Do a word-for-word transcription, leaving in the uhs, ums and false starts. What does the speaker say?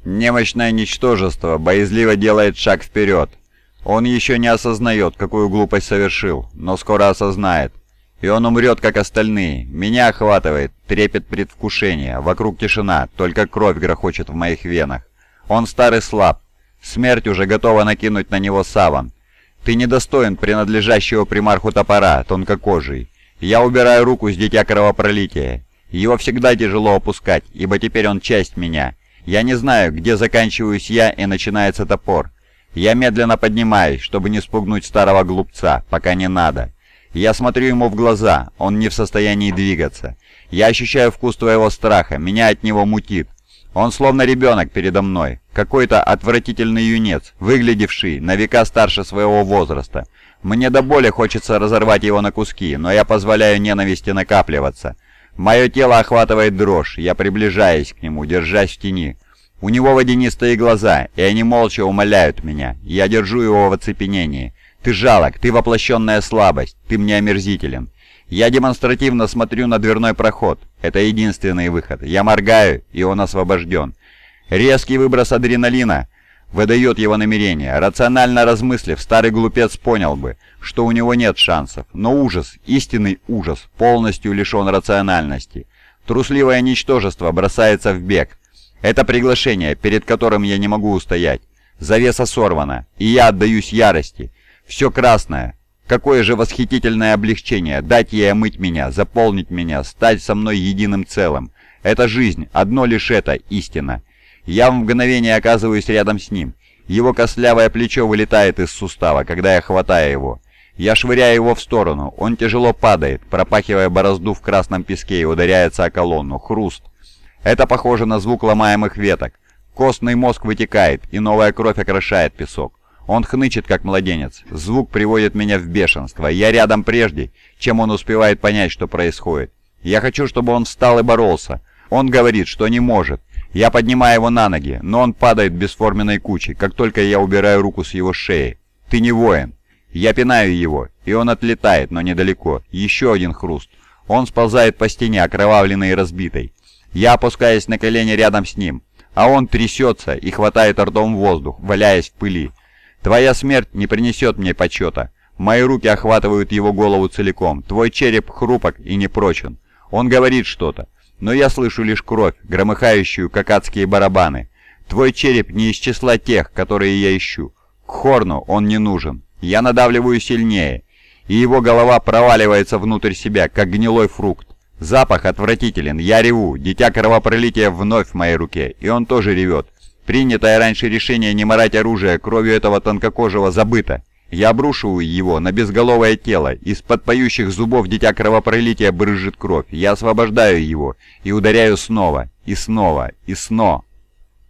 Немощное ничтожество боязливо делает шаг вперед. Он еще не осознает, какую глупость совершил, но скоро осознает. И он умрет, как остальные. Меня охватывает трепет предвкушения. Вокруг тишина, только кровь грохочет в моих венах. Он стар и слаб. Смерть уже готова накинуть на него саван. Ты недостоин принадлежащего примарху топора, тонкокожий. Я убираю руку с дитя кровопролития. Его всегда тяжело опускать, ибо теперь он часть меня. Я не знаю, где заканчиваюсь я и начинается топор. Я медленно поднимаюсь, чтобы не спугнуть старого глупца, пока не надо. Я смотрю ему в глаза, он не в состоянии двигаться. Я ощущаю вкус твоего страха, меня от него мутит. Он словно ребенок передо мной, какой-то отвратительный юнец, выглядевший на века старше своего возраста. Мне до боли хочется разорвать его на куски, но я позволяю ненависти накапливаться. Мое тело охватывает дрожь, я приближаюсь к нему, держась в тени. У него водянистые глаза, и они молча умоляют меня. Я держу его в оцепенении. Ты жалок, ты воплощенная слабость, ты мне омерзителен. Я демонстративно смотрю на дверной проход. Это единственный выход. Я моргаю, и он освобожден. Резкий выброс адреналина выдает его намерение. Рационально размыслив, старый глупец понял бы, что у него нет шансов. Но ужас, истинный ужас, полностью лишен рациональности. Трусливое ничтожество бросается в бег. Это приглашение, перед которым я не могу устоять. Завеса сорвана, и я отдаюсь ярости. Все красное. Какое же восхитительное облегчение дать ей омыть меня, заполнить меня, стать со мной единым целым. Это жизнь, одно лишь это истина. Я в мгновение оказываюсь рядом с ним. Его костлявое плечо вылетает из сустава, когда я хватаю его. Я швыряю его в сторону. Он тяжело падает, пропахивая борозду в красном песке, и ударяется о колонну. Хруст. Это похоже на звук ломаемых веток. Костный мозг вытекает, и новая кровь окрашает песок. Он хнычет, как младенец. Звук приводит меня в бешенство. Я рядом прежде, чем он успевает понять, что происходит. Я хочу, чтобы он встал и боролся. Он говорит, что не может. Я поднимаю его на ноги, но он падает бесформенной кучей, как только я убираю руку с его шеи. Ты не воин. Я пинаю его, и он отлетает, но недалеко. Еще один хруст. Он сползает по стене, окровавленный и разбитый. Я опускаюсь на колени рядом с ним, а он трясется и хватает ртом воздух, валяясь в пыли. Твоя смерть не принесет мне почета. Мои руки охватывают его голову целиком. Твой череп хрупок и непрочен. Он говорит что-то, но я слышу лишь кровь, громыхающую, как адские барабаны. Твой череп не из числа тех, которые я ищу. К Хорну он не нужен. Я надавливаю сильнее, и его голова проваливается внутрь себя, как гнилой фрукт. Запах отвратителен, я реву, дитя кровопролития вновь в моей руке, и он тоже ревет. Принятое раньше решение не марать оружие кровью этого тонкокожего забыто. Я обрушиваю его на безголовое тело, из-под поющих зубов дитя кровопролития брызжет кровь. Я освобождаю его и ударяю снова, и снова, и снова.